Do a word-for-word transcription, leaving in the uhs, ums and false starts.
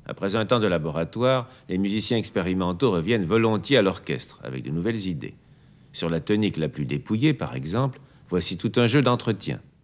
Après un temps de laboratoire, les musiciens expérimentaux reviennent volontiers à l'orchestre, avec de nouvelles idées. Sur la tonique la plus dépouillée, par exemple, voici tout un jeu d'entretien.